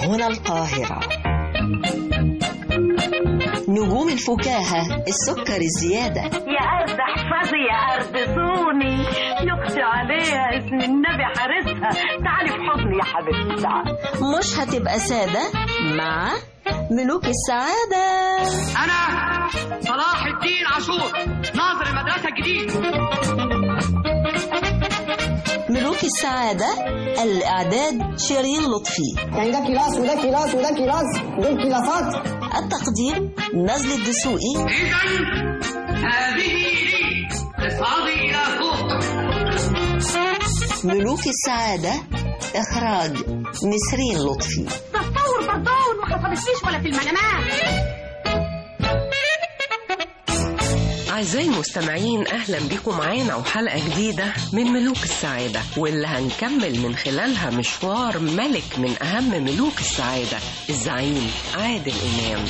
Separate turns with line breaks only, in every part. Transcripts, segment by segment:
هنا القاهرة. نجوم الفكاهة السكر الزيادة.
يا أرض احفظي يا أرض صوني، يقسي عليها اسم النبي حارسها، تعالي في حضني يا حبيبتي تعالي.
مش هتبقى سادة مع ملوك السعادة.
أنا صلاح الدين عاشور ناظر المدرسة الجديد.
ملوك السعادة الإعداد شيرين لطفي.
يعني ده كلاس وده كلاس وده كلاس، دول كلاسات.
التقديم نزل الدسوقي.
إذن هذه لي، اصعدي إلى فوق.
ملوك السعادة إخراج نسرين لطفي.
تصور بردون ما حصلتليش ولا في المنامات.
أعزائي المستمعين، أهلا بكم معانا وحلقة جديدة من ملوك السعادة، واللي هنكمل من خلالها مشوار ملك من أهم ملوك السعادة، الزعيم عادل إمام.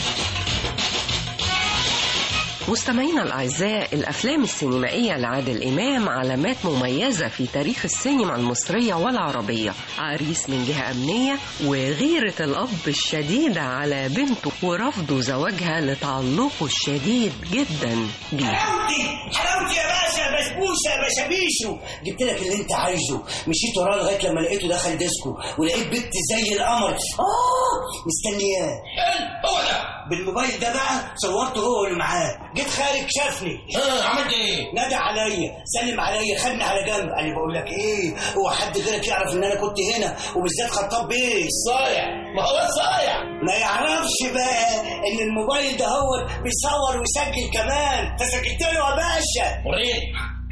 مستمعينا الأعزاء، الأفلام السينمائية لعادل إمام علامات مميزة في تاريخ السينما المصرية والعربية. عريس من جهة أمنية، وغيرة الأب الشديدة على بنته، ورفضه زواجها لتعلقه الشديد جدا بيها.
حلاوتي يا باشا، بسبوسه بشابيشو، جبت لك اللي انت عايزه. مشيت وراه لغايه لما لقيته دخل ديسكو، ولقيت بنت زي القمر مستنياه.
هو ده
بالموبايل ده بقى صورته هو اللي معاه. جيت خارج شافني.
عملت ايه؟
نادى عليا، سلم عليا، خدني على جنب، قال لي بقول لك ايه، هو حد غيرك يعرف ان انا كنت هنا، وبالذات خطاب بيه
صايع. ما هو صايع،
ما يعرفش بقى ان الموبايل ده هو بيصور ويسجل كمان، فسجلت له يا باشا.
وريني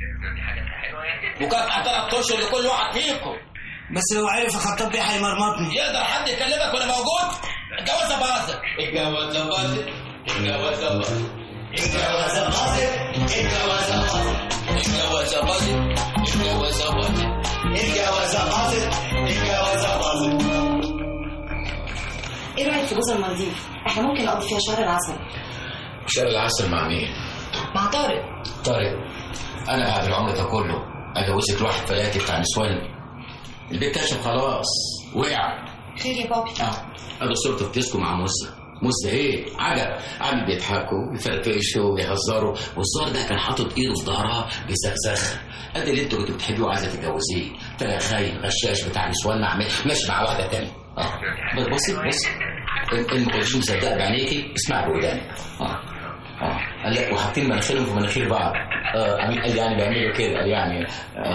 مكافأة 3 اشهر لكل واحد فيكم.
بس لو عرف خطاب بيه هيمرمطني.
يقدر حد يكلمك وانا موجود؟ الجوازة باظت، الجوازة باظت، الجوازة باظت، الجوازة باظت، الجوازة باظت، الجوازة باظت، الجوازة باظت،
الجوازة باظت، الجوازة باظت.
ايه رايك في جوز المالديف؟ احنا ممكن نقضي فيها شهر العسل.
شهر العسل مع مين؟
مع طارق.
طارق؟ انا بعد العمر ده كله اجوزك واحد فلاتي بتاع نسوان؟ البيت كشف خلاص، وقع.
خير يا بابي.
انا صورته في ديسكو مع موسى ايه؟ عجب بيضحكوا بيفرفشوا ويهزروا، والظاهر ده كان حاطط ايده في ظهرها بيزغزغها. قد اللي انتوا كنتوا بتحبيه وعايزه تتجوزيه، طلع خاين غشاش بتاع نسوان ماشي مع واحده تانية. بصي اللي ما كنتش مصدقه بعينيكي اسمعي بودانك. قال لك وحاطين مناخيرهم في مناخير بعض. قال يعني بيعملوا كده، قال يعني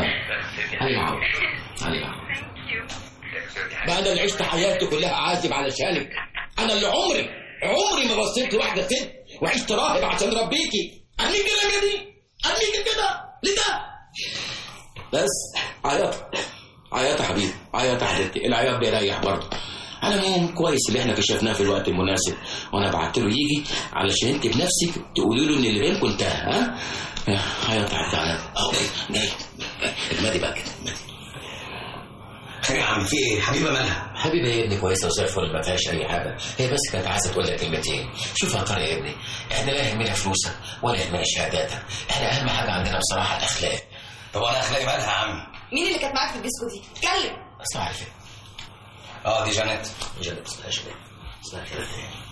علي بعد اللي عشت حياتي كلها عازب علشانك، انا اللي عمري ما بصيت لواحده ست وعشت راهب عشان ربيكي. ارميك الرميه دي، ارميك كده لده. بس عياط يا حبيبي، عياط يا حبيبتي، العياط بيريح برضه. على العموم كويس اللي احنا كشفناه في الوقت المناسب، وانا بعت له يجي علشان انت بنفسك تقولي له ان اللي بينكم انتهى. عياط يا حبيبي، جاي اجمدي بقى كده.
خير يا عم، في ايه؟ حبيبه مالها؟
حبيبه يا ابني كويسه وزي الفل، ما فيهاش اي حاجه، هي بس كانت عايزه تقول لك كلمتين. شوف يا طارق يا ابني، احنا لا يهمنا فلوسك ولا يهمنا شهاداتك، احنا اهم حاجه عندنا بصراحه الاخلاق.
طب انا اخلاقي مالها يا عم؟
مين اللي كانت معاك في الديسكو دي؟ اتكلم.
اسمع عارفه.
دي جانيت.
اسمها جانيت. اسمها كده.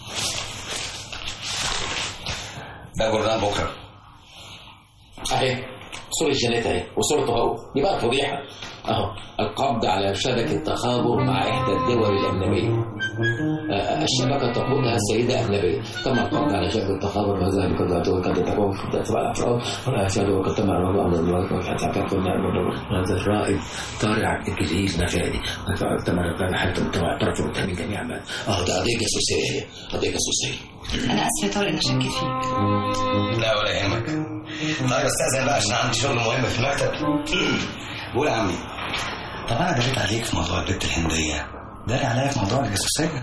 ده جردان بكره.
اهي صورة جانيت اهي، وصورته هو، دي بقى فضيحه اهو. القبض على شبكة تخابر مع إحدى الدول الأجنبية. الشبكة تقودها سيدة أجنبية. تم القبض على شبكة تخابر وذلك قد تكون في 7 أفراد ولا يشهد وقد تم الرجوع عن الوقت وحتى تكون هذا الرائد طارق الجزيز نفادي. تم الرجوع حتى اعترفوا بالتأمين جميعا. ده قضية جاسوسية، هي قضية جاسوسية.
أنا آسفة يا طارق إني شكيت فيك.
لا ولا يهمك. طيب استأذن بقى عشان عندي شغل مهم في المكتب. قول يا عمي. طب انا دلت عليك في موضوع البت الهنديه، داري عليا في موضوع الجاسوسيه.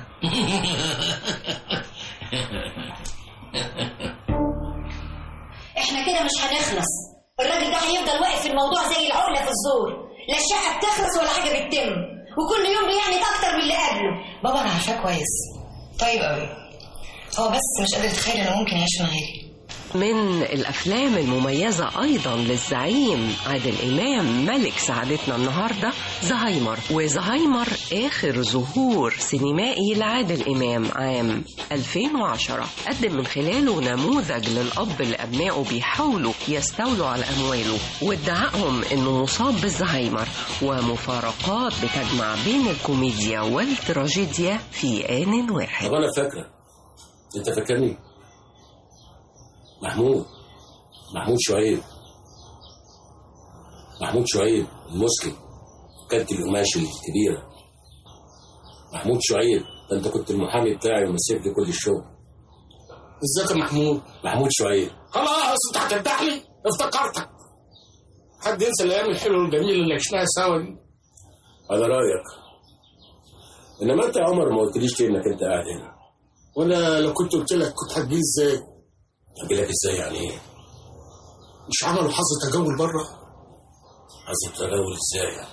احنا كده مش هنخلص، الراجل ده هيفضل واقف في الموضوع زي العقله في الزور، لا الشقه بتخلص ولا حاجه بتتم، وكل يوم بيعند اكتر من اللي قبله.
بابا انا عارفاه كويس، طيب قوي، هو بس مش قادر يتخيل انه ممكن يعيش من غيري.
من الأفلام المميزة أيضا للزعيم عادل إمام ملك سعادتنا النهاردة زهايمر. وزهايمر آخر ظهور سينمائي لعادل إمام عام 2010، قدم من خلاله نموذج للأب اللي أبنائه بيحاولوا يستولوا على أمواله وادعائهم إنه مصاب بالزهايمر، ومفارقات بتجمع بين الكوميديا والتراجيديا في آن واحد.
طب أنا فاكرة، أنت فاكرني؟ محمود شعيب المسكن، كانت القماش الكبيرة. محمود شعيب، ده انت كنت المحامي بتاعي ومسيب لي كل الشغل.
ازيك يا محمود شعيب؟ خلاص انت هتمدحني، افتكرتك. حد ينسى الايام الحلوه والجميله اللي عشناها سوا دي؟
على رايك. انما انت يا عمر ما قلتليش ليه انك انت قاعد هنا.
وانا لو كنت قلت لك كنت هتجيلي ازاي؟
هجيلك ازاي يعني ايه؟
مش عملوا حظ تجول بره؟
حظ تجول ازاي يعني؟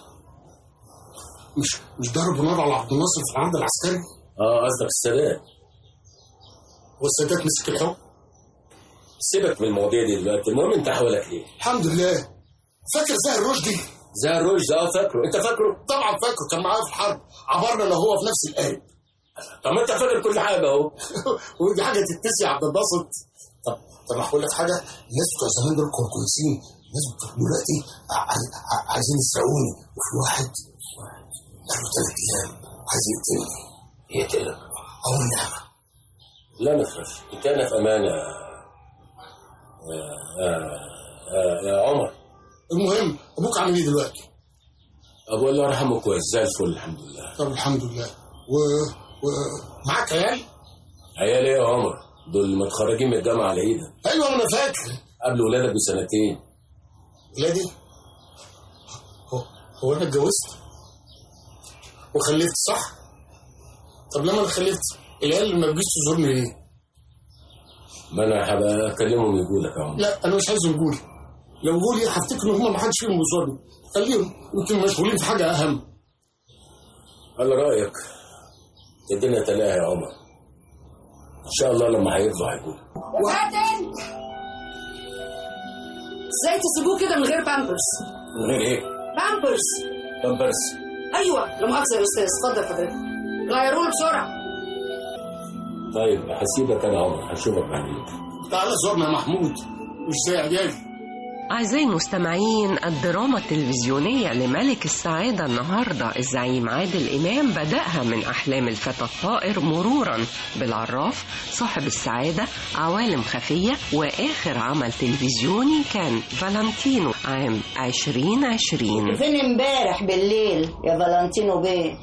مش ضربوا نار على عبد الناصر في العمد العسكري؟
قصدك السادات.
والسادات مسك الحكم؟
سيبك من المواضيع دي دلوقتي، المهم انت حوالك ايه؟
الحمد لله. فاكر زاهر رشدي؟
زاهر رشدي فاكره. انت فاكره؟
طبعا فاكره، كان معايا في الحرب، عبرنا انا هو في نفس القارب.
طب ما انت فاكر كل حاجه اهو.
ودي حاجه تتنسي يا عبد الباسط؟ طب هقول لك حاجه، الناس بتوع زمان دول كانوا كويسين، الناس بتوع دلوقتي عايزين يسرقوني، وفي واحد قالوا 3 ايام عايز يقتلني.
يقتلك؟
نعم.
لا ما تخافش، انت انا في امانه يا عمر.
المهم ابوك عامل ايه دلوقتي؟
ابوه الله يرحمه كويس زي الفل الحمد لله.
طب الحمد لله. معاك عيال؟
عيال ايه يا عمر؟ دول متخرجين من الجامعه على ايدك.
ايوه انا فاكر.
قبل ولادك ب2
ولادي؟ هو انا اتجوزت وخلفت صح؟ طب لما انا خلفت العيال اللي ما بيجيش تزورني ليه؟
ما انا هبقى اكلمهم يجوا لك يا عمر.
لا انا مش عايزهم يجوا لي، لو جوا لي هفتكر ان هم ما حدش فيهم بيزورني، خليهم يمكن مشغولين في حاجه اهم.
على رايك الدنيا تلاقيها يا عمر، ان شاء الله لما هيرضوا هيجوا.
وبعدين ازاي تسيبوه كده من غير بامبرز؟
من غير ايه؟ بامبرز.
ايوه لا مؤاخذه يا استاذ، اتفضل حضرتك غيروه بسرعه.
طيب هسيبك انا عمر، هشوفك بعدين.
تعالى زورنا يا محمود، مش زي عيالي.
أعزائي المستمعين، الدراما التلفزيونية لملك السعادة النهاردة الزعيم عادل إمام بدأها من أحلام الفتى الطائر مرورا بالعراف، صاحب السعادة، عوالم خفية، وآخر عمل تلفزيوني كان فالنتينو عام 2020.
فين امبارح بالليل يا فالنتينو بيه؟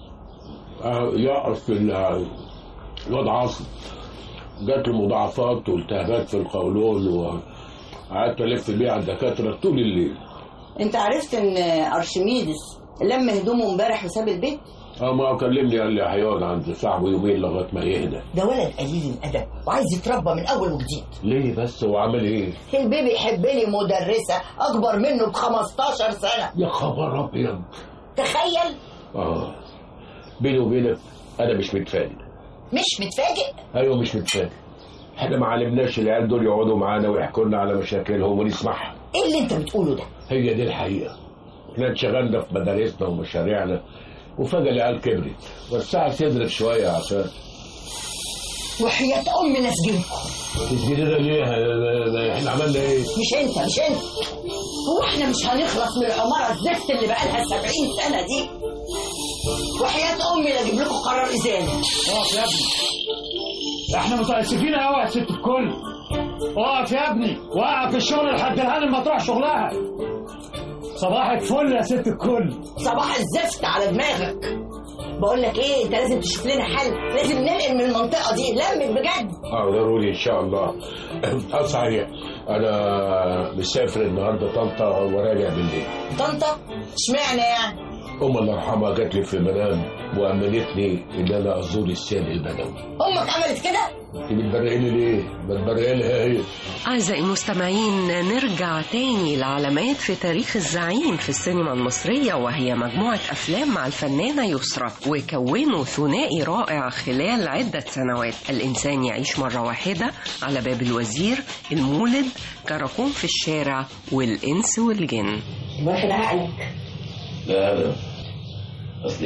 يقف الواد عاصم، جات له مضاعفات والتهابات في القولون وقعدت الف بيه على الدكاتره طول الليل.
انت عرفت ان ارشميدس لم هدومه امبارح وساب البيت؟
ما كلمني قال لي هيقعد عند صاحبه يومين لغايه ما يهدى.
ده ولد قليل الادب وعايز يتربى من اول وجديد.
ليه بس؟ هو عمل ايه؟
البيبي يحب لي مدرسه اكبر منه ب15 سنه.
يا خبر ابيض،
تخيل.
بيني وبينك انا مش متفاجئ.
مش متفاجئ؟
ايوه مش متفاجئ. احنا ما علمناش العيال دول يقعدوا معانا ويحكوا لنا على مشاكلهم ونسمعها.
ايه اللي انت بتقوله ده؟
هي دي الحقيقه. احنا اتشغلنا في مدارسنا ومشاريعنا وفجاه العيال كبرت، وسعت صدرك شويه عشان
وحياة أم نسجنكم.
تسجننا ليه؟ احنا عملنا ايه؟
مش انت هو احنا مش هنخلص من العمارة الزفت اللي بقالها 70 سنة دي؟ وحياة أمي لا اجيب لكم قرار إزالة.
اقف يا ابني، احنا متأسفين قوي يا ست الكل. اقف يا ابني، وقف الشغل لحد الهانم ما تروح شغلها. صباحك فل يا ست الكل.
صباح الزفت على دماغك. بقول لك ايه، انت لازم تشوف لنا حل، لازم ننقل من المنطقه دي لمك بجد.
ضروري ان شاء الله. صحيح انا مسافر النهارده طنطا وراجع بالليل.
طنطا؟ اشمعنى يعني؟
الله يرحمها جات لي في المنام وأمنتني إن أنا أزور السيد البدوي.
أمك عملت كده؟
أنت بتبرقلي ليه؟ بتبرقلي لها هي.
أعزائي المستمعين، نرجع تاني لعلامات في تاريخ الزعيم في السينما المصرية، وهي مجموعة أفلام مع الفنانة يسرى، وكونوا ثنائي رائع خلال عدة سنوات: الإنسان يعيش مرة واحدة، على باب الوزير، المولد، كراكون في الشارع، والإنس والجن.
واخد عقلك؟
لا ابدا، اصل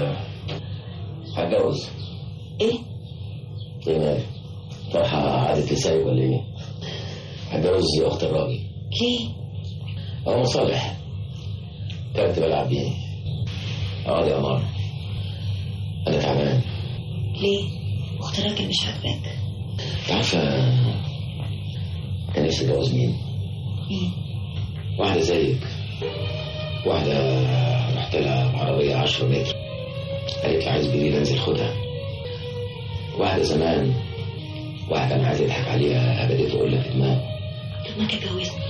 هتجوز.
ايه؟
ايه مالك؟ فرحة عادت لسايب ولا ايه؟ هتجوز اخت الراجل.
ليه؟
هو مصالح كنت بلعب بيه. اقعد يا قمر، انا تعبان.
ليه؟ اخت الراجل مش عاجباك؟
عارفة كان نفسي اتجوز مين؟ واحدة زيك، واحدة رحت لها بعربية 10 متر، قالت لي عايز بالليل انزل خدها. واحدة زمان، واحد كان عايز يضحك عليها ابدا تقول لك دماغ.
طب ما تتجوزني.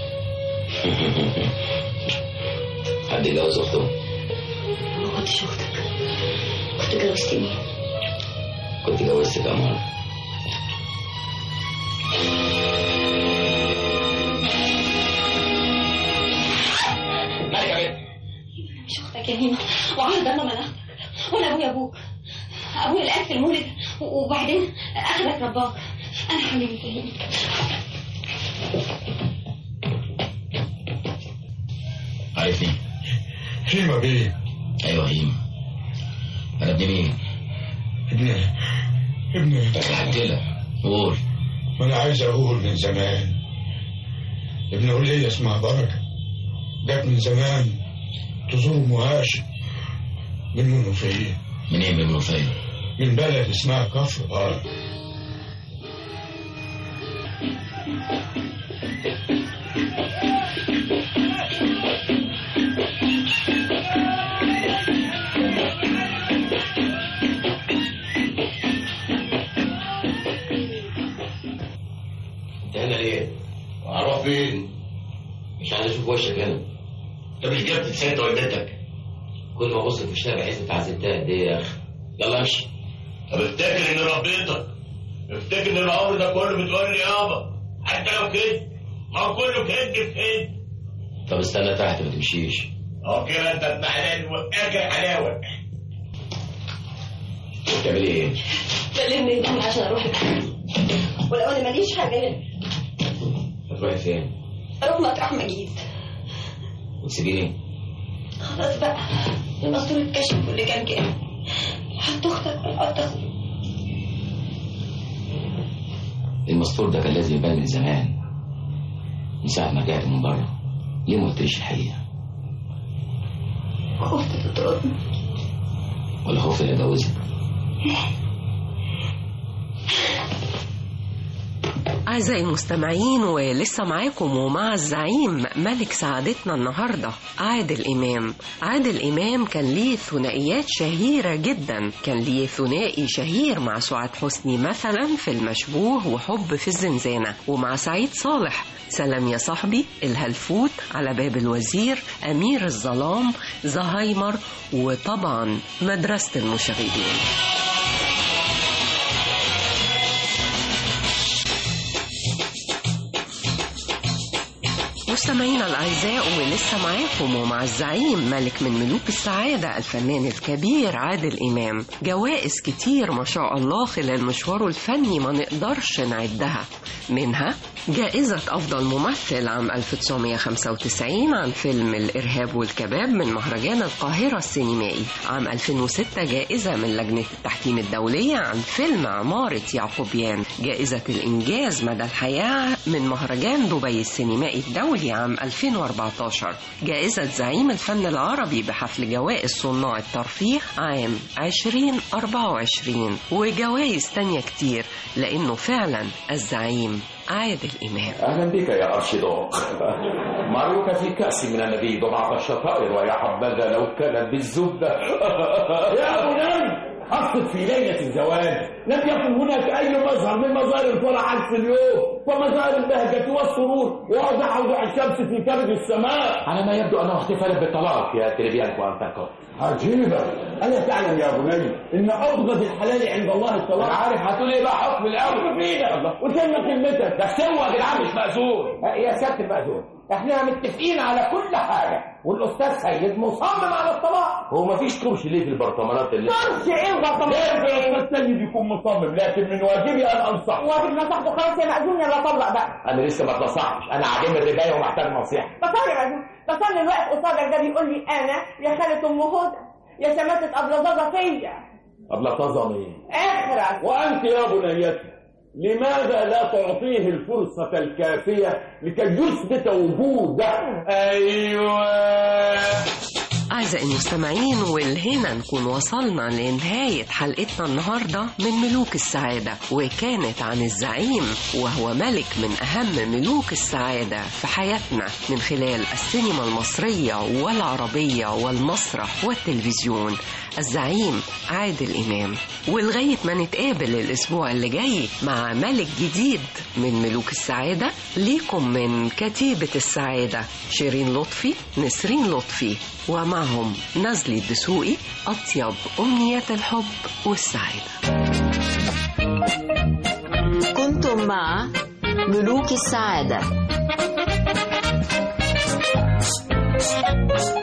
حد يتجوز اخته؟
ما كنتش اختك، كنت جوزتني.
كنت جوزتك يا قمر. مالك يا بنت؟
مش اختك يا هيما، وعهد الله ما ناخدك، وانا ابويا ابوك. ابويا اللي قال في المولد وبعدين اخذك رباك. انا حلمت هيما.
عارفني؟
هيما بيه.
ايوه هيما. انا ابن مين؟
ابن
حكيت لك. قول.
ما انا عايز اقول من زمان. ابن ولية اسمها بركة، جت من زمان تزور ام هاشم من منوفية.
منين من منوفية؟
من بلد اسمها كفر بارك.
انت هنا ليه؟
اروح فين؟
مش عايز اشوف وشك هنا. انت مش جبت انت والدتك؟ كل ما ابص في الشارع بحس انت عزلتها قد ايه يا اخي. يلا امشي.
طب افتكر اني ربيتك، افتكر ان العمر ده كله بتقول لي يابا، حتى لو كده ما هو كله كد في كد.
طب استنى تحت ما تمشيش.
اه كده انت ابن حلال واخر حلاوه.
بتعملي ايه؟
بلم هدومي عشان اروح البيت، ولو انا ماليش حاجه هنا.
هتروحي فين؟
اروح مطرح مجيد.
وتسيبيني؟
خلاص بقى، المسطور اتكشف واللي كان كده. حط اختك وحط اخوك.
المسطور ده كان لازم يبان من زمان، من ساعة ما رجعت من بره. ليه ما قلتليش الحقيقة؟
خفت تطردني.
ولا خوف اللي اتجوزك؟
أعزائي المستمعين، ولسه معاكم ومع الزعيم ملك سعادتنا النهاردة عادل إمام. عادل إمام كان ليه ثنائيات شهيرة جدا. كان ليه ثنائي شهير مع سعاد حسني مثلا في المشبوه وحب في الزنزانة، ومع سعيد صالح سلام يا صاحبي، الهلفوت، على باب الوزير، أمير الظلام، زهايمر، وطبعا مدرسة المشاغبين. مستمعينا الأعزاء، ولسه معاكم ومع الزعيم ملك من ملوك السعادة الفنان الكبير عادل إمام. جوائز كتير ما شاء الله خلال مشواره الفني ما نقدرش نعدها. منها جائزة أفضل ممثل عام 1995 عن فيلم الإرهاب والكباب من مهرجان القاهرة السينمائي. عام 2006 جائزة من لجنة التحكيم الدولية عن فيلم عمارة يعقوبيان. جائزة الإنجاز مدى الحياة من مهرجان دبي السينمائي الدولي عام 2014. جائزة زعيم الفن العربي بحفل جوائز صناع الترفيه عام 2024، وجوائز تانية كتير، لأنه فعلا الزعيم عادل إمام.
أهلا بك يا أرشيدوق. معروك في كأس من النبيذ ومعك الشطائر، ويا حبذا لو كانت بالزبدة.
يا أبو نمر
أقصد في ليلة الزواج لم يكن هناك أي مظهر من مظاهر الفرح عكس اليوم، فمظاهر البهجة والسرور واضح وضوح الشمس في كبد السماء.
على ما يبدو أنه احتفل بالطلاق يا تريبيانكو أنتاكو.
عجيبة. ألا تعلم يا بني إن أبغض الحلال عند الله الطلاق؟
أنا عارف هتقول إيه بقى حكم الأول فينا.
الله وسمى كلمتك.
ده سوى يا جدعان مش مأذون.
يا سيادة المأذون احنا متفقين على كل حاجة والأستاذ سيد مصمم على الطلاق.
هو مفيش كرش ليه في البرطمانات اللي
كرش إيه البرطمانات؟ ليه الأستاذ سيد يكون مصمم لكن من واجبي أن أنصح.
واجب نصحته خلاص يا مأذون يلا طلق بقى.
أنا لسه ما اتنصحتش، أنا عديم الرباية ومحتاج نصيحة.
بصار يا مأذون بصار اللي واقف قصادك ده بيقول لي أنا يا خالة أم هدى يا شماتة أبلطازة فيا.
أبلطازة مين؟
اخرس.
وأنت يا بنيتي لماذا لا تعطيه الفرصة الكافية لكي يثبت وجوده؟ أيوة.
أعزائي المستمعين والهنا نكون وصلنا لنهاية حلقتنا النهاردة من ملوك السعادة، وكانت عن الزعيم وهو ملك من أهم ملوك السعادة في حياتنا من خلال السينما المصرية والعربية والمسرح والتلفزيون، الزعيم عادل إمام. ولغاية ما نتقابل الأسبوع اللي جاي مع ملك جديد من ملوك السعادة، ليكم من كتيبة السعادة شيرين لطفي، نسرين لطفي، ومعهم نزلي الدسوقي، أطيب أمنيات الحب والسعادة.
كنتم مع ملوك السعادة.